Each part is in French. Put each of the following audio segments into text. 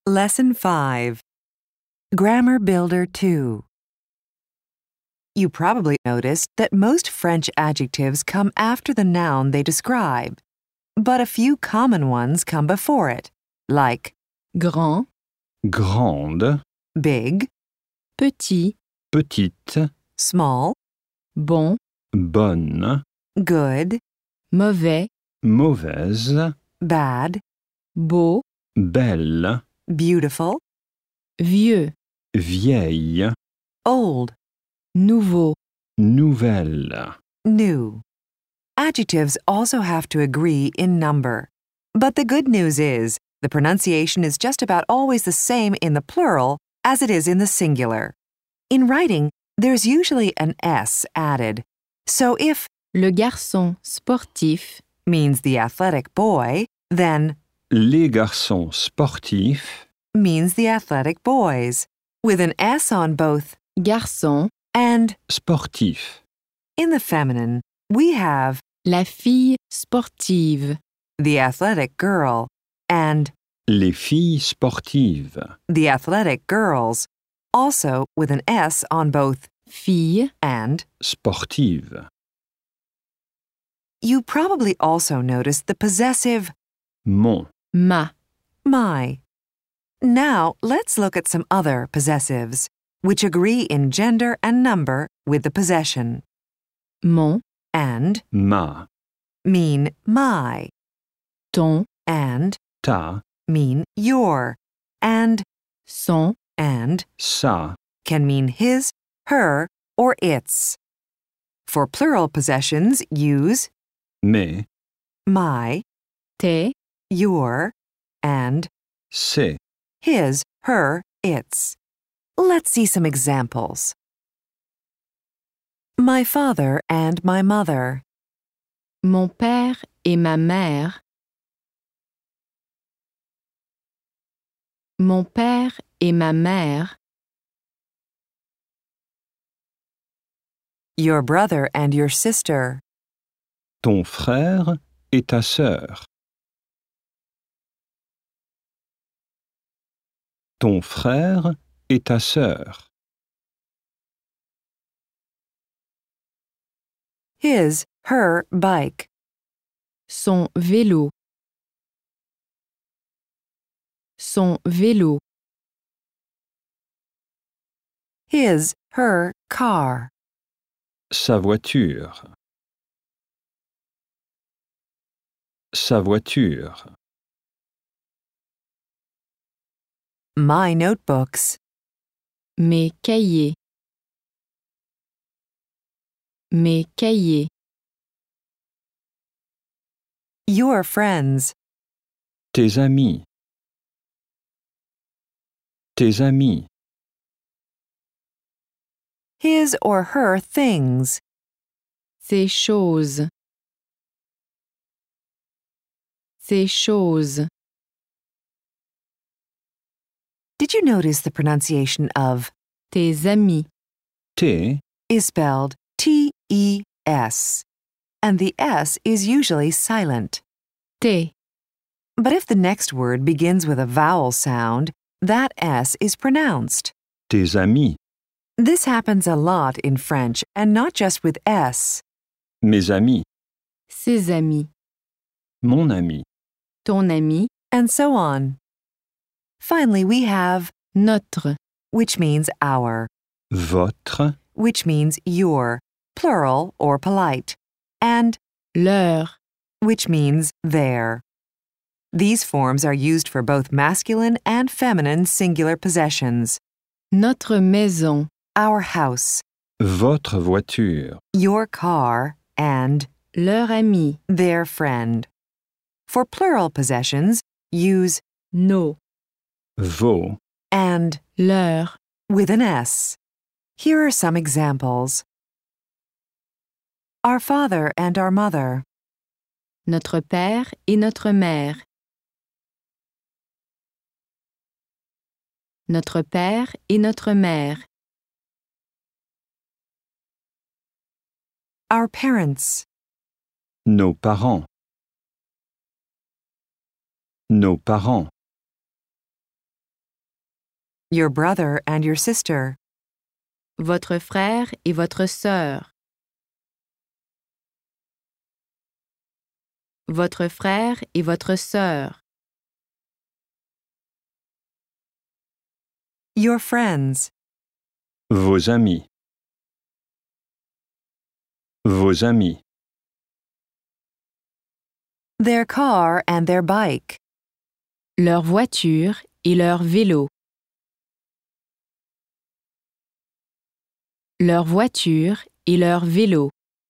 Lesson 5. Grammar Builder 2. You probably noticed that most French adjectives come after the noun they describe, but a few common ones come before it, like grand, grande, big, petit, petite, small, bon, bonne, good, mauvais, mauvaise, bad, beau, belle, beautiful, vieux, vieille, old, nouveau, nouvelle. new. Adjectives also have to agree in number. But the good news is, the pronunciation is just about always the same in the plural as it is in the singular. In writing, there's usually an S added. So if le garçon sportif, means the athletic boy, then Les garçons sportifs, means the athletic boys, with an S on both garçon, and sportifs. in the feminine, we have la fille sportive, the athletic girl and Les filles sportives. the athletic girls, also with an S on both fille, and. Sportives. You probably also noticed the possessive Mon. ma, my. Now let's look at some other possessives, which agree in gender and number with the possession. mon, And Ma. mean my, ton, and Ta. mean your, and son, Sa. can mean his, her, or its. For plural possessions, use Mais. my, tes, your, and C'est. his, her, its. Let's see some examples. My father and my mother. mon père et ma mère, mon père et ma mère, Your brother and your sister. Ton frère et ta sœur. Ton frère et ta sœur. His, her bike. son vélo, son vélo, His, her car. Sa voiture. Sa voiture. My notebooks. mes cahiers, mes cahiers, Your friends. Tes amis. Tes amis. His or her things. ces choses, ces choses. Did you notice the pronunciation of Tes amis, Tes. is spelled T-E-S, and the S is usually silent. tes, But if the next word begins with a vowel sound, that S is pronounced. Tes amis. This happens a lot in French, and not just with S. Mes amis. ses amis, Mon ami. ton ami, And so on. Finally, we have notre, which means our, Votre. which means your, plural or polite, and leur, which means their. These forms are used for both masculine and feminine singular possessions. notre maison, Our house, Votre voiture. your car, and leur ami, their friend. For plural possessions, use nos, Vos. and leur, with an S. Here are some examples. Our father and our mother. notre père et notre mère, notre père et notre mère, Our parents. Nos parents. Nos parents. your brother and your sister, votre frère et votre sœur, votre frère et votre sœur, your friends, vos amis, vos amis, their car and their bike, leur voiture et leur vélo, leur voiture et leur vélo,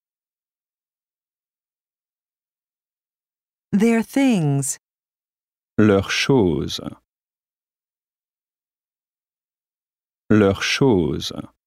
their things, leurs choses, leurs choses.